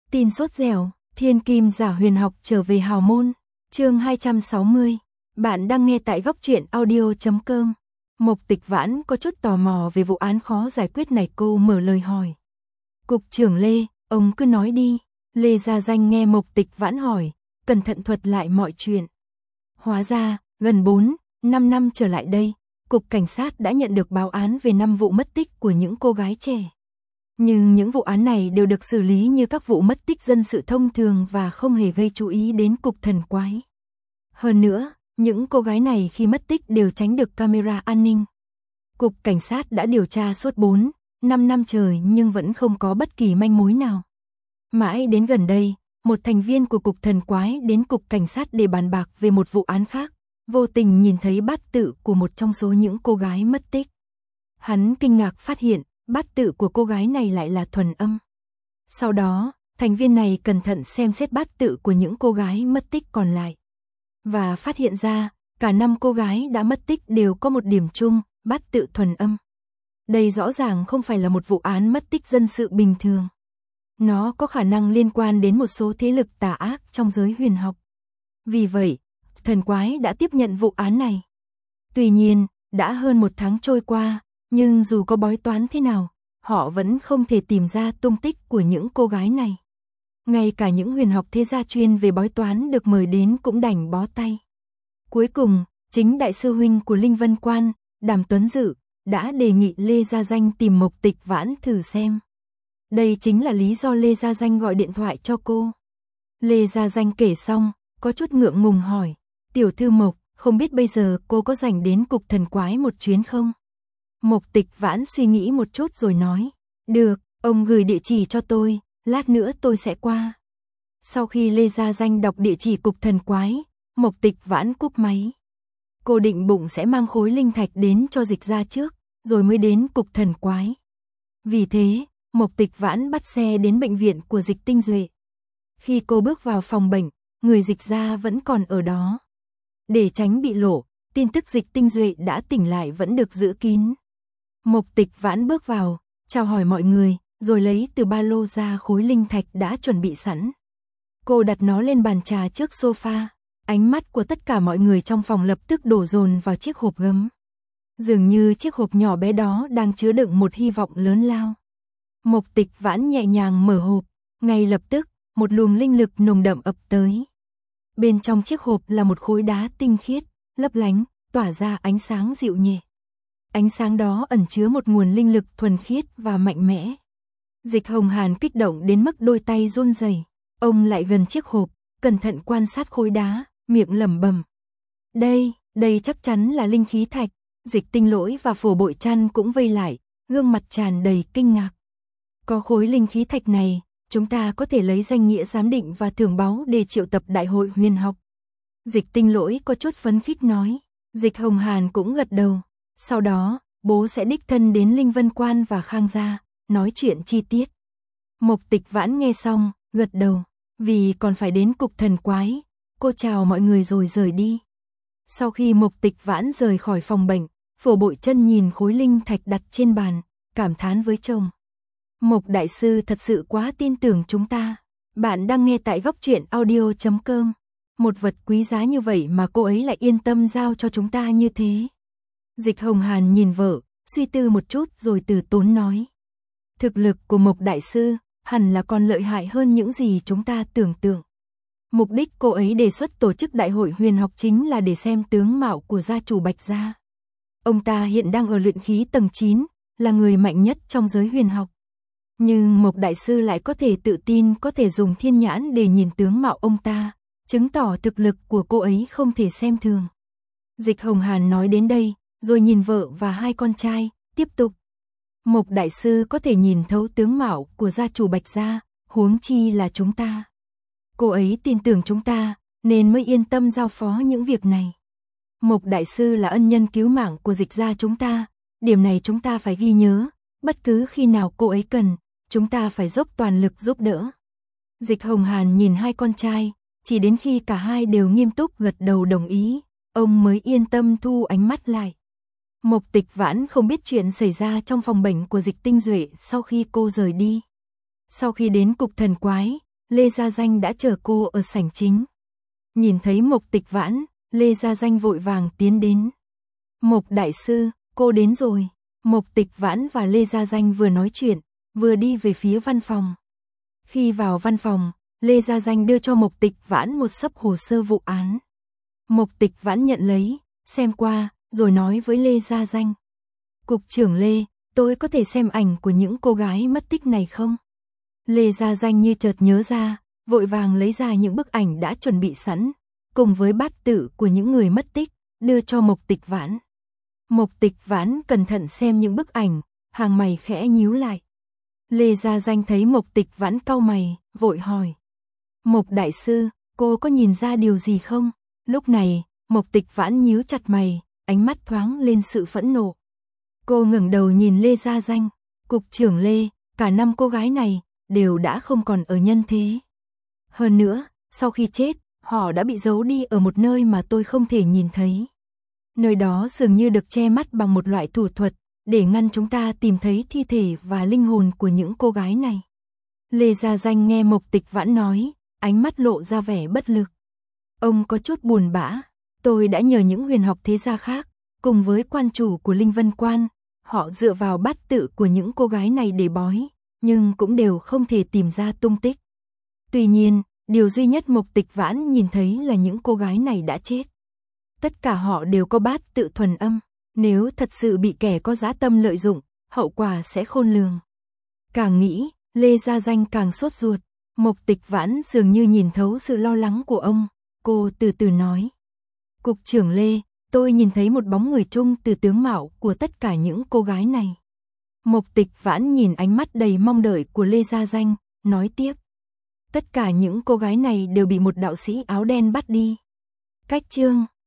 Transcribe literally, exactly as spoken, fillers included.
Tin sốt dẻo, thiên kim giả huyền học trở về hào môn. Chương hai trăm sáu mươi. Bạn đang nghe tại góc truyện audio chấm com. Mộc Tịch Vãn có chút tò mò về vụ án khó giải quyết này, cô mở lời hỏi. Cục trưởng Lê, ông cứ nói đi. Lê Gia Danh nghe Mộc Tịch Vãn hỏi, cẩn thận thuật lại mọi chuyện. Hóa ra, gần bốn, năm năm trở lại đây, Cục Cảnh sát đã nhận được báo án về năm vụ mất tích của những cô gái trẻ. Nhưng những vụ án này đều được xử lý như các vụ mất tích dân sự thông thường và không hề gây chú ý đến Cục Thần Quái. Hơn nữa, những cô gái này khi mất tích đều tránh được camera an ninh. Cục Cảnh sát đã điều tra suốt bốn, năm năm trời nhưng vẫn không có bất kỳ manh mối nào. Mãi đến gần đây, một thành viên của Cục Thần Quái đến Cục Cảnh sát để bàn bạc về một vụ án khác, vô tình nhìn thấy bát tự của một trong số những cô gái mất tích. Hắn kinh ngạc phát hiện, bát tự của cô gái này lại là thuần âm. Sau đó, thành viên này cẩn thận xem xét bát tự của những cô gái mất tích còn lại. Và phát hiện ra, cả năm cô gái đã mất tích đều có một điểm chung, bát tự thuần âm. Đây rõ ràng không phải là một vụ án mất tích dân sự bình thường. Nó có khả năng liên quan đến một số thế lực tà ác trong giới huyền học. Vì vậy, Thần Quái đã tiếp nhận vụ án này. Tuy nhiên, đã hơn một tháng trôi qua, nhưng dù có bói toán thế nào, họ vẫn không thể tìm ra tung tích của những cô gái này. Ngay cả những huyền học thế gia chuyên về bói toán được mời đến cũng đành bó tay. Cuối cùng, chính đại sư huynh của Linh Vân Quan, Đàm Tuấn Dự, đã đề nghị Lê Gia Danh tìm Mộc Tịch Vãn thử xem. Đây chính là lý do Lê Gia Danh gọi điện thoại cho cô. Lê Gia Danh kể xong, có chút ngượng ngùng hỏi, tiểu thư Mộc, không biết bây giờ cô có rảnh đến Cục Thần Quái một chuyến không? Mộc Tịch Vãn suy nghĩ một chút rồi nói, được, ông gửi địa chỉ cho tôi, lát nữa tôi sẽ qua. Sau khi Lê Gia Danh đọc địa chỉ Cục Thần Quái, Mộc Tịch Vãn cúp máy. Cô định bụng sẽ mang khối linh thạch đến cho Dịch Gia trước, rồi mới đến Cục Thần Quái. Vì thế, Mộc Tịch Vãn bắt xe đến bệnh viện của Dịch Tinh Duệ. Khi cô bước vào phòng bệnh, người Dịch Gia vẫn còn ở đó. Để tránh bị lộ, tin tức Dịch Tinh Duệ đã tỉnh lại vẫn được giữ kín. Mộc Tịch Vãn bước vào, chào hỏi mọi người, rồi lấy từ ba lô ra khối linh thạch đã chuẩn bị sẵn. Cô đặt nó lên bàn trà trước sofa, ánh mắt của tất cả mọi người trong phòng lập tức đổ dồn vào chiếc hộp gấm. Dường như chiếc hộp nhỏ bé đó đang chứa đựng một hy vọng lớn lao. Mộc Tịch Vãn nhẹ nhàng mở hộp, ngay lập tức, một luồng linh lực nồng đậm ập tới. Bên trong chiếc hộp là một khối đá tinh khiết, lấp lánh, tỏa ra ánh sáng dịu nhẹ. Ánh sáng đó ẩn chứa một nguồn linh lực thuần khiết và mạnh mẽ. Dịch Hồng Hàn kích động đến mức đôi tay run rẩy. Ông lại gần chiếc hộp, cẩn thận quan sát khối đá, miệng lẩm bẩm. Đây, đây chắc chắn là linh khí thạch. Dịch Tinh Lỗi và Phổ Bội Trăn cũng vây lại, gương mặt tràn đầy kinh ngạc. Có khối linh khí thạch này, chúng ta có thể lấy danh nghĩa giám định và thưởng báu để triệu tập đại hội huyền học. Dịch Tinh Lỗi có chút phấn khích nói. Dịch Hồng Hàn cũng gật đầu. Sau đó, bố sẽ đích thân đến Linh Vân Quan và Khang Gia, nói chuyện chi tiết. Mộc Tịch Vãn nghe xong, gật đầu. Vì còn phải đến Cục Thần Quái, cô chào mọi người rồi rời đi. Sau khi Mộc Tịch Vãn rời khỏi phòng bệnh, Phổ Bội Trân nhìn khối linh thạch đặt trên bàn, cảm thán với chồng. Mộc đại sư thật sự quá tin tưởng chúng ta. Bạn đang nghe tại góc truyện audio chấm com. Một vật quý giá như vậy mà cô ấy lại yên tâm giao cho chúng ta như thế. Dịch Hồng Hàn nhìn vợ, suy tư một chút rồi từ tốn nói. Thực lực của Mộc đại sư hẳn là còn lợi hại hơn những gì chúng ta tưởng tượng. Mục đích cô ấy đề xuất tổ chức đại hội huyền học chính là để xem tướng mạo của gia chủ Bạch Gia. Ông ta hiện đang ở luyện khí tầng chín, là người mạnh nhất trong giới huyền học. Nhưng Mộc đại sư lại có thể tự tin có thể dùng thiên nhãn để nhìn tướng mạo ông ta, chứng tỏ thực lực của cô ấy không thể xem thường. Dịch Hồng Hàn nói đến đây, rồi nhìn vợ và hai con trai, tiếp tục. Mộc đại sư có thể nhìn thấu tướng mạo của gia chủ Bạch Gia, huống chi là chúng ta. Cô ấy tin tưởng chúng ta, nên mới yên tâm giao phó những việc này. Mộc đại sư là ân nhân cứu mạng của Dịch Gia chúng ta, điểm này chúng ta phải ghi nhớ, bất cứ khi nào cô ấy cần, chúng ta phải dốc toàn lực giúp đỡ. Dịch Hồng Hàn nhìn hai con trai, chỉ đến khi cả hai đều nghiêm túc gật đầu đồng ý, ông mới yên tâm thu ánh mắt lại. Mộc Tịch Vãn không biết chuyện xảy ra trong phòng bệnh của Dịch Tinh Duệ sau khi cô rời đi. Sau khi đến Cục Thần Quái, Lê Gia Danh đã chờ cô ở sảnh chính. Nhìn thấy Mộc Tịch Vãn, Lê Gia Danh vội vàng tiến đến. Mộc đại sư, cô đến rồi. Mộc Tịch Vãn và Lê Gia Danh vừa nói chuyện, vừa đi về phía văn phòng. Khi vào văn phòng, Lê Gia Danh đưa cho Mộc Tịch Vãn một xấp hồ sơ vụ án. Mộc Tịch Vãn nhận lấy, xem qua, rồi nói với Lê Gia Danh. Cục trưởng Lê, tôi có thể xem ảnh của những cô gái mất tích này không? Lê Gia Danh như chợt nhớ ra, vội vàng lấy ra những bức ảnh đã chuẩn bị sẵn, cùng với bát tự của những người mất tích, đưa cho Mộc Tịch Vãn. Mộc Tịch Vãn cẩn thận xem những bức ảnh, hàng mày khẽ nhíu lại. Lê Gia Danh thấy Mộc Tịch Vãn cau mày, vội hỏi. Mộc đại sư, cô có nhìn ra điều gì không? Lúc này, Mộc Tịch Vãn nhíu chặt mày, ánh mắt thoáng lên sự phẫn nộ. Cô ngẩng đầu nhìn Lê Gia Danh. Cục trưởng Lê, cả năm cô gái này đều đã không còn ở nhân thế. Hơn nữa, sau khi chết, họ đã bị giấu đi ở một nơi mà tôi không thể nhìn thấy. Nơi đó dường như được che mắt bằng một loại thủ thuật, để ngăn chúng ta tìm thấy thi thể và linh hồn của những cô gái này. Lê Gia Danh nghe Mộc Tịch Vãn nói, ánh mắt lộ ra vẻ bất lực. Ông có chút buồn bã. Tôi đã nhờ những huyền học thế gia khác, cùng với quan chủ của Linh Vân Quan, họ dựa vào bát tự của những cô gái này để bói, nhưng cũng đều không thể tìm ra tung tích. Tuy nhiên, điều duy nhất Mộc Tịch Vãn nhìn thấy là những cô gái này đã chết. Tất cả họ đều có bát tự thuần âm, nếu thật sự bị kẻ có dã tâm lợi dụng, hậu quả sẽ khôn lường. Càng nghĩ, Lê Gia Danh càng sốt ruột. Mộc Tịch Vãn dường như nhìn thấu sự lo lắng của ông, cô từ từ nói. Cục trưởng Lê, tôi nhìn thấy một bóng người chung từ tướng mạo của tất cả những cô gái này. Mộc Tịch Vãn nhìn ánh mắt đầy mong đợi của Lê Gia Danh, nói tiếp. Tất cả những cô gái này đều bị một đạo sĩ áo đen bắt đi. Cách chương